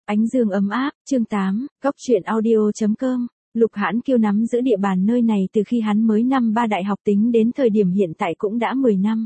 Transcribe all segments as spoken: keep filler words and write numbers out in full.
Ánh dương ấm áp, chương tám, góc truyện audio chấm com. Lục Hãn Kiêu nắm giữ địa bàn nơi này từ khi hắn mới năm ba đại học tính đến thời điểm hiện tại cũng đã mười năm.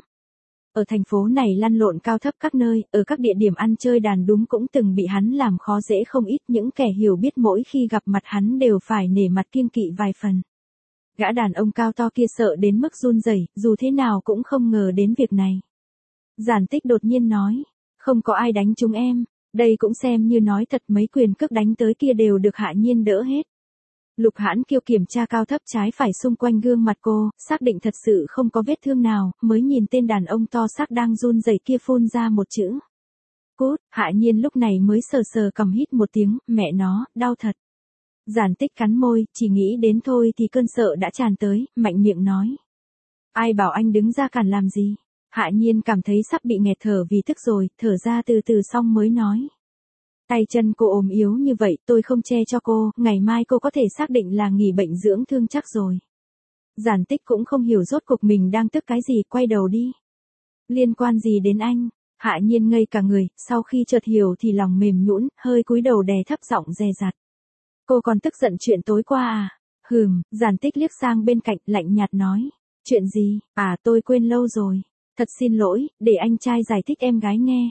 Ở thành phố này lăn lộn cao thấp các nơi, ở các địa điểm ăn chơi đàn đúng cũng từng bị hắn làm khó dễ không ít, những kẻ hiểu biết mỗi khi gặp mặt hắn đều phải nể mặt kiêng kỵ vài phần. Gã đàn ông cao to kia sợ đến mức run rẩy, dù thế nào cũng không ngờ đến việc này. Giản Tích đột nhiên nói, không có ai đánh chúng em. Đây cũng xem như nói thật, mấy quyền cước đánh tới kia đều được Hạ Nhiên đỡ hết. Lục Hãn Kiêu kiểm tra cao thấp trái phải xung quanh gương mặt cô, xác định thật sự không có vết thương nào, mới nhìn tên đàn ông to xác đang run rẩy kia phun ra một chữ. Cút. Hạ Nhiên lúc này mới sờ sờ cằm hít một tiếng, mẹ nó, đau thật. Giản Tích cắn môi, chỉ nghĩ đến thôi thì cơn sợ đã tràn tới, mạnh miệng nói. Ai bảo anh đứng ra cản làm gì? Hạ Nhiên cảm thấy sắp bị nghẹt thở vì tức rồi, thở ra từ từ xong mới nói. Tay chân cô ốm yếu như vậy, tôi không che cho cô, ngày mai cô có thể xác định là nghỉ bệnh dưỡng thương chắc rồi. Giản Tích cũng không hiểu rốt cuộc mình đang tức cái gì, quay đầu đi. Liên quan gì đến anh? Hạ Nhiên ngây cả người, sau khi chợt hiểu thì lòng mềm nhũn, hơi cúi đầu đè thấp giọng dè dặt. Cô còn tức giận chuyện tối qua à? Hừm. Giản Tích liếc sang bên cạnh, lạnh nhạt nói. Chuyện gì? À, tôi quên lâu rồi. Thật xin lỗi, để anh trai giải thích em gái nghe.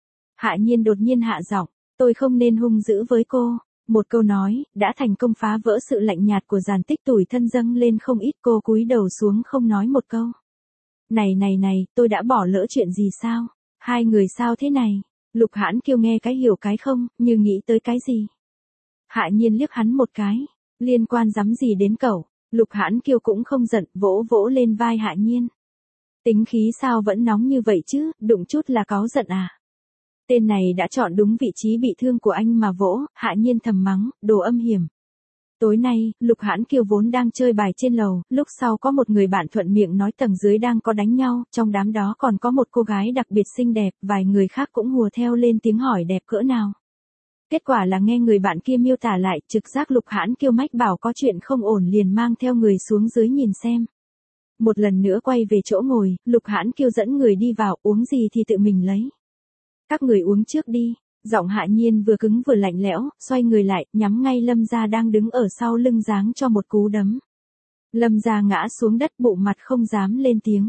Hạ Nhiên đột nhiên hạ giọng, tôi không nên hung dữ với cô. Một câu nói, đã thành công phá vỡ sự lạnh nhạt của Giản Tích, tủi thân dâng lên không ít, cô cúi đầu xuống không nói một câu. Này này này, tôi đã bỏ lỡ chuyện gì sao? Hai người sao thế này? Lục Hãn Kiêu nghe cái hiểu cái không, như nghĩ tới cái gì. Hạ Nhiên liếc hắn một cái, liên quan dám gì đến cậu? Lục Hãn Kiêu cũng không giận, vỗ vỗ lên vai Hạ Nhiên. Tính khí sao vẫn nóng như vậy chứ, đụng chút là cáu giận à? Tên này đã chọn đúng vị trí bị thương của anh mà vỗ. Hạ Nhiên thầm mắng, đồ âm hiểm. Tối nay, Lục Hãn Kiêu vốn đang chơi bài trên lầu, lúc sau có một người bạn thuận miệng nói tầng dưới đang có đánh nhau, trong đám đó còn có một cô gái đặc biệt xinh đẹp, vài người khác cũng hùa theo lên tiếng hỏi đẹp cỡ nào. Kết quả là nghe người bạn kia miêu tả lại, trực giác Lục Hãn Kiêu mách bảo có chuyện không ổn liền mang theo người xuống dưới nhìn xem. Một lần nữa quay về chỗ ngồi, Lục Hãn Kiêu dẫn người đi vào, uống gì thì tự mình lấy. Các người uống trước đi. Giọng Hạ Nhiên vừa cứng vừa lạnh lẽo, xoay người lại, nhắm ngay Lâm Gia đang đứng ở sau lưng giáng cho một cú đấm. Lâm Gia ngã xuống đất, bụng mặt không dám lên tiếng.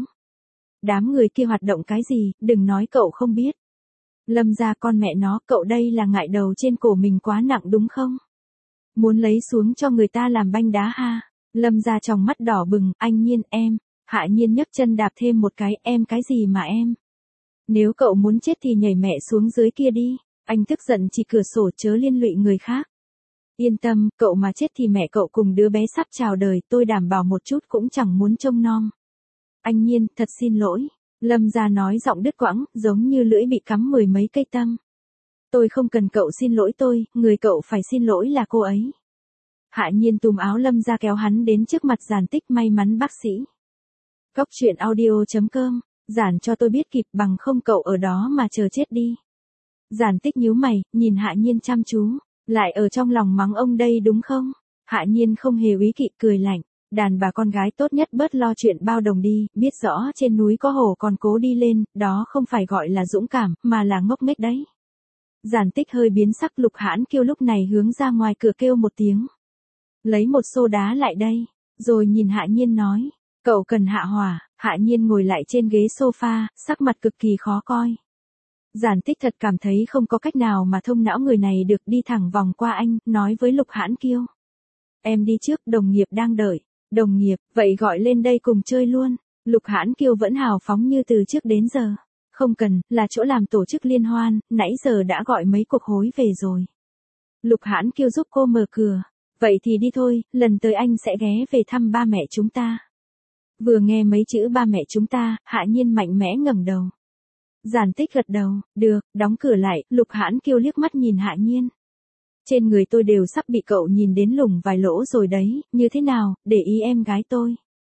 Đám người kia hoạt động cái gì, đừng nói cậu không biết. Lâm Gia con mẹ nó, cậu đây là ngại đầu trên cổ mình quá nặng đúng không? Muốn lấy xuống cho người ta làm banh đá ha? Lâm Gia trong mắt đỏ bừng, anh Nhiên em. Hạ Nhiên nhấc chân đạp thêm một cái, em cái gì mà em? Nếu cậu muốn chết thì nhảy mẹ xuống dưới kia đi. Anh tức giận chỉ cửa sổ, chớ liên lụy người khác. Yên tâm, cậu mà chết thì mẹ cậu cùng đứa bé sắp chào đời, tôi đảm bảo một chút cũng chẳng muốn trông nom. Anh Nhiên, thật xin lỗi. Lâm Gia nói giọng đứt quãng, giống như lưỡi bị cắm mười mấy cây tăm. Tôi không cần cậu xin lỗi tôi, người cậu phải xin lỗi là cô ấy. Hạ Nhiên túm áo Lâm Gia kéo hắn đến trước mặt Giản Tích, may mắn bác sĩ. Góc truyện audio chấm com, giản cho tôi biết kịp, bằng không cậu ở đó mà chờ chết đi. Giản Tích nhíu mày, nhìn Hạ Nhiên chăm chú, lại ở trong lòng mắng ông đây đúng không? Hạ Nhiên không hề úy kỵ, cười lạnh, đàn bà con gái tốt nhất bớt lo chuyện bao đồng đi, biết rõ trên núi có hổ còn cố đi lên, đó không phải gọi là dũng cảm, mà là ngốc nghếch đấy. Giản Tích hơi biến sắc. Lục Hãn Kiêu lúc này hướng ra ngoài cửa kêu một tiếng. Lấy một xô đá lại đây, rồi nhìn Hạ Nhiên nói, cậu cần hạ hỏa. Hạ Nhiên ngồi lại trên ghế sofa, sắc mặt cực kỳ khó coi. Giản Tích thật cảm thấy không có cách nào mà thông não người này được, đi thẳng vòng qua anh, nói với Lục Hãn Kiêu. Em đi trước, đồng nghiệp đang đợi. Đồng nghiệp, vậy gọi lên đây cùng chơi luôn. Lục Hãn Kiêu vẫn hào phóng như từ trước đến giờ. Không cần, là chỗ làm tổ chức liên hoan, nãy giờ đã gọi mấy cuộc hối về rồi. Lục Hãn Kiêu giúp cô mở cửa. Vậy thì đi thôi, lần tới anh sẽ ghé về thăm ba mẹ chúng ta. Vừa nghe mấy chữ ba mẹ chúng ta, Hạ Nhiên mạnh mẽ ngẩng đầu. Giản Tích gật đầu, được, đóng cửa lại. Lục Hãn Kiêu liếc mắt nhìn Hạ Nhiên. Trên người tôi đều sắp bị cậu nhìn đến lủng vài lỗ rồi đấy, như thế nào, để ý em gái tôi.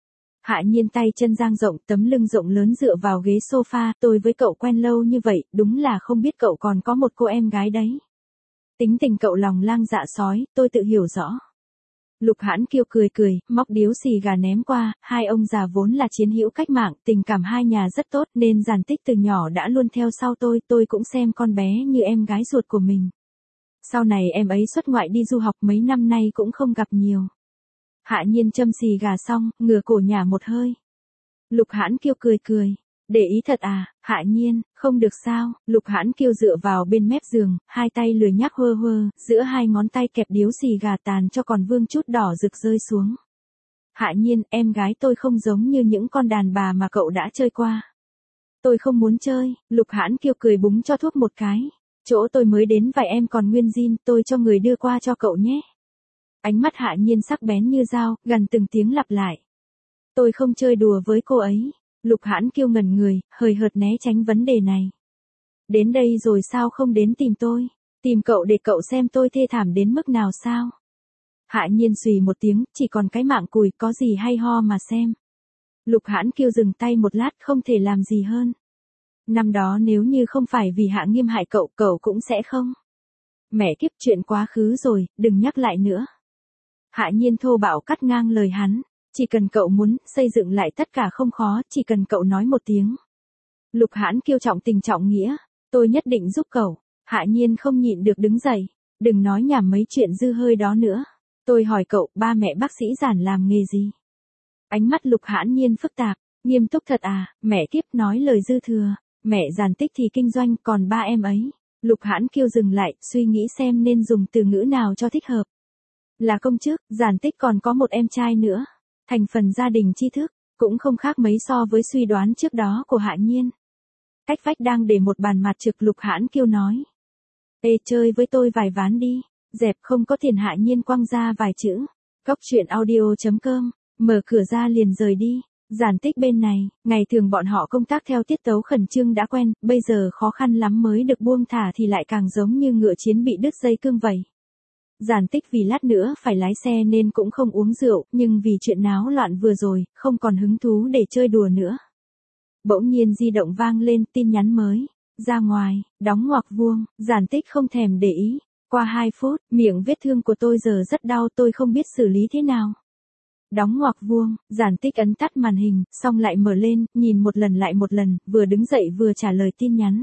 Hạ Nhiên tay chân dang rộng, tấm lưng rộng lớn dựa vào ghế sofa, tôi với cậu quen lâu như vậy, đúng là không biết cậu còn có một cô em gái đấy. Tính tình cậu lòng lang dạ sói, tôi tự hiểu rõ. Lục Hãn Kiêu cười cười, móc điếu xì gà ném qua, hai ông già vốn là chiến hữu cách mạng, tình cảm hai nhà rất tốt nên Giản Tích từ nhỏ đã luôn theo sau tôi, tôi cũng xem con bé như em gái ruột của mình. Sau này em ấy xuất ngoại đi du học mấy năm nay cũng không gặp nhiều. Hạ Nhiên châm xì gà xong, ngửa cổ nhả một hơi. Lục Hãn Kiêu cười cười. Để ý thật à, Hạ Nhiên, không được sao, Lục Hãn Kiêu dựa vào bên mép giường, hai tay lười nhác hơ hơ, giữa hai ngón tay kẹp điếu xì gà tàn cho còn vương chút đỏ rực rơi xuống. Hạ Nhiên, em gái tôi không giống như những con đàn bà mà cậu đã chơi qua. Tôi không muốn chơi, Lục Hãn Kiêu cười búng cho thuốc một cái. Chỗ tôi mới đến vài em còn nguyên zin, tôi cho người đưa qua cho cậu nhé. Ánh mắt Hạ Nhiên sắc bén như dao, gần từng tiếng lặp lại. Tôi không chơi đùa với cô ấy. Lục Hãn Kiêu ngẩn người, hời hợt né tránh vấn đề này. Đến đây rồi sao không đến tìm tôi? Tìm cậu để cậu xem tôi thê thảm đến mức nào sao? Hạ Nhiên xùy một tiếng, chỉ còn cái mạng cùi, có gì hay ho mà xem. Lục Hãn Kiêu dừng tay một lát, không thể làm gì hơn. Năm đó nếu như không phải vì Hạ Nghiêm hại cậu, cậu cũng sẽ không. Mẹ kiếp, chuyện quá khứ rồi, đừng nhắc lại nữa. Hạ Nhiên thô bạo cắt ngang lời hắn. Chỉ cần cậu muốn, xây dựng lại tất cả không khó, chỉ cần cậu nói một tiếng. Lục Hãn Kiêu trọng tình trọng nghĩa. Tôi nhất định giúp cậu. Hạ Nhiên không nhịn được đứng dậy. Đừng nói nhảm mấy chuyện dư hơi đó nữa. Tôi hỏi cậu, ba mẹ bác sĩ Giản làm nghề gì? Ánh mắt Lục Hãn Nhiên phức tạp. Nghiêm túc thật à, mẹ kiếp nói lời dư thừa. Mẹ Giản Tích thì kinh doanh, còn ba em ấy. Lục Hãn Kiêu dừng lại, suy nghĩ xem nên dùng từ ngữ nào cho thích hợp. Là công chức, Giản Tích còn có một em trai nữa. Thành phần gia đình tri thức, cũng không khác mấy so với suy đoán trước đó của Hạ Nhiên. Cách vách đang để một bàn mặt trực, Lục Hãn Kiêu nói. Ê, chơi với tôi vài ván đi. Dẹp, không có tiền. Hạ Nhiên quăng ra vài chữ. Góc truyện audio chấm com, mở cửa ra liền rời đi. Giản Tích bên này, ngày thường bọn họ công tác theo tiết tấu khẩn trương đã quen, bây giờ khó khăn lắm mới được buông thả thì lại càng giống như ngựa chiến bị đứt dây cương vậy. Giản Tích vì lát nữa phải lái xe nên cũng không uống rượu, nhưng vì chuyện náo loạn vừa rồi, không còn hứng thú để chơi đùa nữa. Bỗng nhiên di động vang lên, tin nhắn mới. Ra ngoài, đóng ngoặc vuông, Giản Tích không thèm để ý. Qua hai phút, miệng vết thương của tôi giờ rất đau, tôi không biết xử lý thế nào. Đóng ngoặc vuông, Giản Tích ấn tắt màn hình, xong lại mở lên, nhìn một lần lại một lần, vừa đứng dậy vừa trả lời tin nhắn.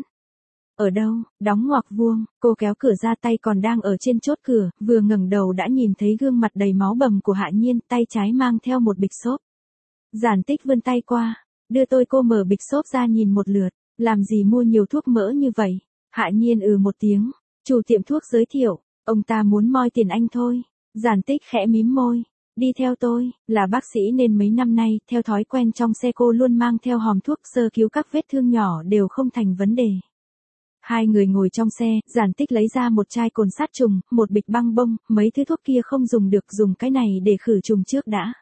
Ở đâu? Đóng ngoặc vuông, cô kéo cửa ra, tay còn đang ở trên chốt cửa, vừa ngẩng đầu đã nhìn thấy gương mặt đầy máu bầm của Hạ Nhiên, tay trái mang theo một bịch xốp. Giản Tích vươn tay qua, đưa tôi. Cô mở bịch xốp ra nhìn một lượt, làm gì mua nhiều thuốc mỡ như vậy? Hạ Nhiên ừ một tiếng, chủ tiệm thuốc giới thiệu, ông ta muốn moi tiền anh thôi. Giản Tích khẽ mím môi. Đi theo tôi, là bác sĩ nên mấy năm nay, theo thói quen trong xe cô luôn mang theo hòm thuốc, sơ cứu các vết thương nhỏ đều không thành vấn đề. Hai người ngồi trong xe, Giản Tích lấy ra một chai cồn sát trùng, một bịch băng bông, mấy thứ thuốc kia không dùng được, dùng cái này để khử trùng trước đã.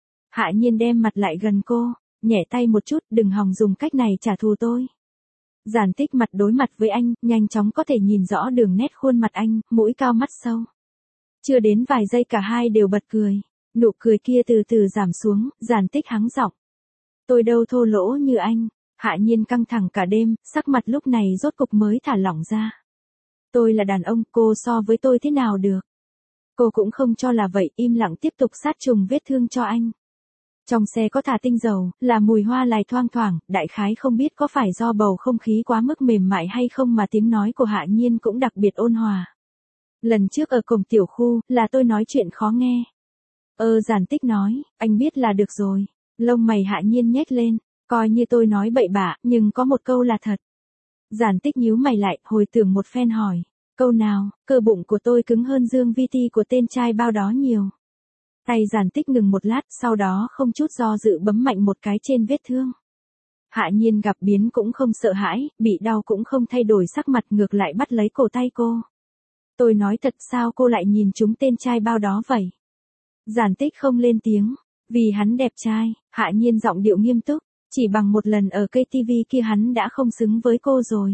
Hạ Nhiên đem mặt lại gần cô, nhẹ tay một chút, đừng hòng dùng cách này trả thù tôi. Giản Tích mặt đối mặt với anh, nhanh chóng có thể nhìn rõ đường nét khuôn mặt anh, mũi cao mắt sâu. Chưa đến vài giây cả hai đều bật cười. Nụ cười kia từ từ giảm xuống, Giản Tích hắng giọng. Tôi đâu thô lỗ như anh. Hạ Nhiên căng thẳng cả đêm, sắc mặt lúc này rốt cục mới thả lỏng ra. Tôi là đàn ông, cô so với tôi thế nào được? Cô cũng không cho là vậy, im lặng tiếp tục sát trùng vết thương cho anh. Trong xe có thả tinh dầu, là mùi hoa lài thoang thoảng, đại khái không biết có phải do bầu không khí quá mức mềm mại hay không mà tiếng nói của Hạ Nhiên cũng đặc biệt ôn hòa. Lần trước ở cổng tiểu khu, là tôi nói chuyện khó nghe. Ơ Giản Tích nói, anh biết là được rồi. Lông mày Hạ Nhiên nhếch lên, coi như tôi nói bậy bạ, nhưng có một câu là thật. Giản Tích nhíu mày lại, hồi tưởng một phen hỏi. Câu nào? Cơ bụng của tôi cứng hơn dương vi ti của tên trai bao đó nhiều. Tay Giản Tích ngừng một lát, sau đó không chút do dự bấm mạnh một cái trên vết thương. Hạ Nhiên gặp biến cũng không sợ hãi, bị đau cũng không thay đổi sắc mặt, ngược lại bắt lấy cổ tay cô. Tôi nói thật, sao cô lại nhìn chúng tên trai bao đó vậy? Giản Tích không lên tiếng, vì hắn đẹp trai. Hạ Nhiên giọng điệu nghiêm túc, chỉ bằng một lần ở cây tivi kia hắn đã không xứng với cô rồi.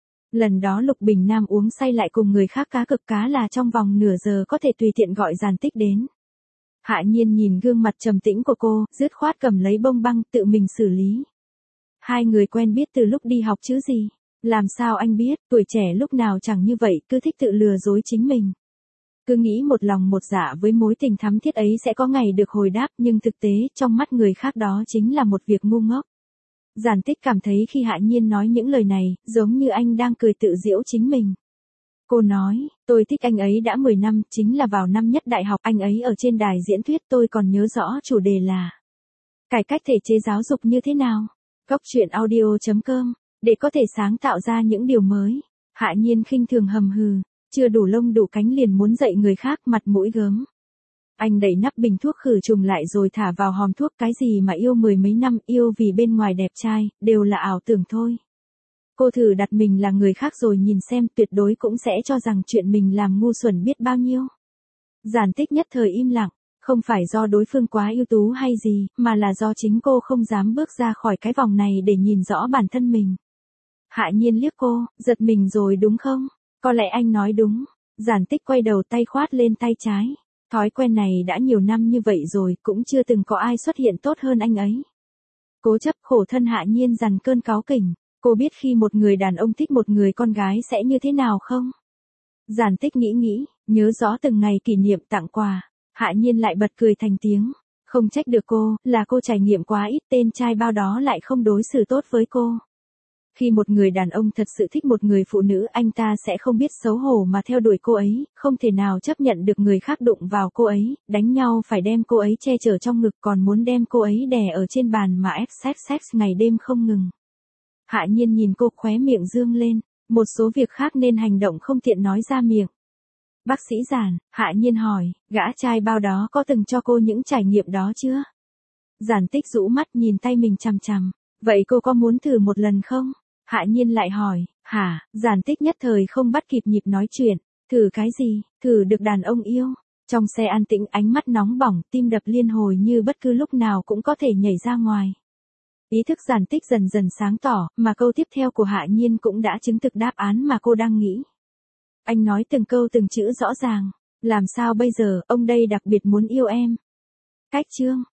Lần đó Lục Bình Nam uống say lại cùng người khác cá cực cá là trong vòng nửa giờ có thể tùy tiện gọi Giản Tích đến. Hạ Nhiên nhìn gương mặt trầm tĩnh của cô, dứt khoát cầm lấy bông băng tự mình xử lý. Hai người quen biết từ lúc đi học chứ gì? Làm sao anh biết, tuổi trẻ lúc nào chẳng như vậy, cứ thích tự lừa dối chính mình. Cứ nghĩ một lòng một dạ với mối tình thắm thiết ấy sẽ có ngày được hồi đáp, nhưng thực tế trong mắt người khác đó chính là một việc ngu ngốc. Giản Tích cảm thấy khi Hạ Nhiên nói những lời này, giống như anh đang cười tự giễu chính mình. Cô nói, tôi thích anh ấy đã mười năm, chính là vào năm nhất đại học anh ấy ở trên đài diễn thuyết tôi còn nhớ rõ chủ đề là cải cách thể chế giáo dục như thế nào. Góc chuyện audio chấm com, để có thể sáng tạo ra những điều mới. Hạ Nhiên khinh thường hầm hừ, chưa đủ lông đủ cánh liền muốn dạy người khác, mặt mũi gớm. Anh đẩy nắp bình thuốc khử trùng lại rồi thả vào hòm thuốc, cái gì mà yêu mười mấy năm, yêu vì bên ngoài đẹp trai, đều là ảo tưởng thôi. Cô thử đặt mình là người khác rồi nhìn xem, tuyệt đối cũng sẽ cho rằng chuyện mình làm ngu xuẩn biết bao nhiêu. Giản Tích nhất thời im lặng, không phải do đối phương quá ưu tú hay gì, mà là do chính cô không dám bước ra khỏi cái vòng này để nhìn rõ bản thân mình. Hạ Nhiên liếc cô, giật mình rồi đúng không? Có lẽ anh nói đúng. Giản Tích quay đầu, tay khoát lên tay trái. Thói quen này đã nhiều năm như vậy rồi, cũng chưa từng có ai xuất hiện tốt hơn anh ấy. Cố chấp khổ thân Hạ Nhiên dằn cơn cáu kỉnh. Cô biết khi một người đàn ông thích một người con gái sẽ như thế nào không? Giản Tích nghĩ nghĩ, nhớ rõ từng ngày kỷ niệm tặng quà. Hạ Nhiên lại bật cười thành tiếng. Không trách được cô, là cô trải nghiệm quá ít, tên trai bao đó lại không đối xử tốt với cô. Khi một người đàn ông thật sự thích một người phụ nữ, anh ta sẽ không biết xấu hổ mà theo đuổi cô ấy, không thể nào chấp nhận được người khác đụng vào cô ấy, đánh nhau phải đem cô ấy che chở trong ngực, còn muốn đem cô ấy đè ở trên bàn mà ép sex sex ngày đêm không ngừng. Hạ Nhiên nhìn cô, khóe miệng dương lên, một số việc khác nên hành động không tiện nói ra miệng. Bác sĩ Giản, Hạ Nhiên hỏi, gã trai bao đó có từng cho cô những trải nghiệm đó chưa? Giản Tích rũ mắt nhìn tay mình chằm chằm, vậy cô có muốn thử một lần không? Hạ Nhiên lại hỏi, hả? Giản Tích nhất thời không bắt kịp nhịp nói chuyện, thử cái gì, thử được đàn ông yêu. Trong xe an tĩnh, ánh mắt nóng bỏng, tim đập liên hồi như bất cứ lúc nào cũng có thể nhảy ra ngoài. Ý thức Giản Tích dần dần sáng tỏ, mà câu tiếp theo của Hạ Nhiên cũng đã chứng thực đáp án mà cô đang nghĩ. Anh nói từng câu từng chữ rõ ràng, làm sao bây giờ, ông đây đặc biệt muốn yêu em. Cách chương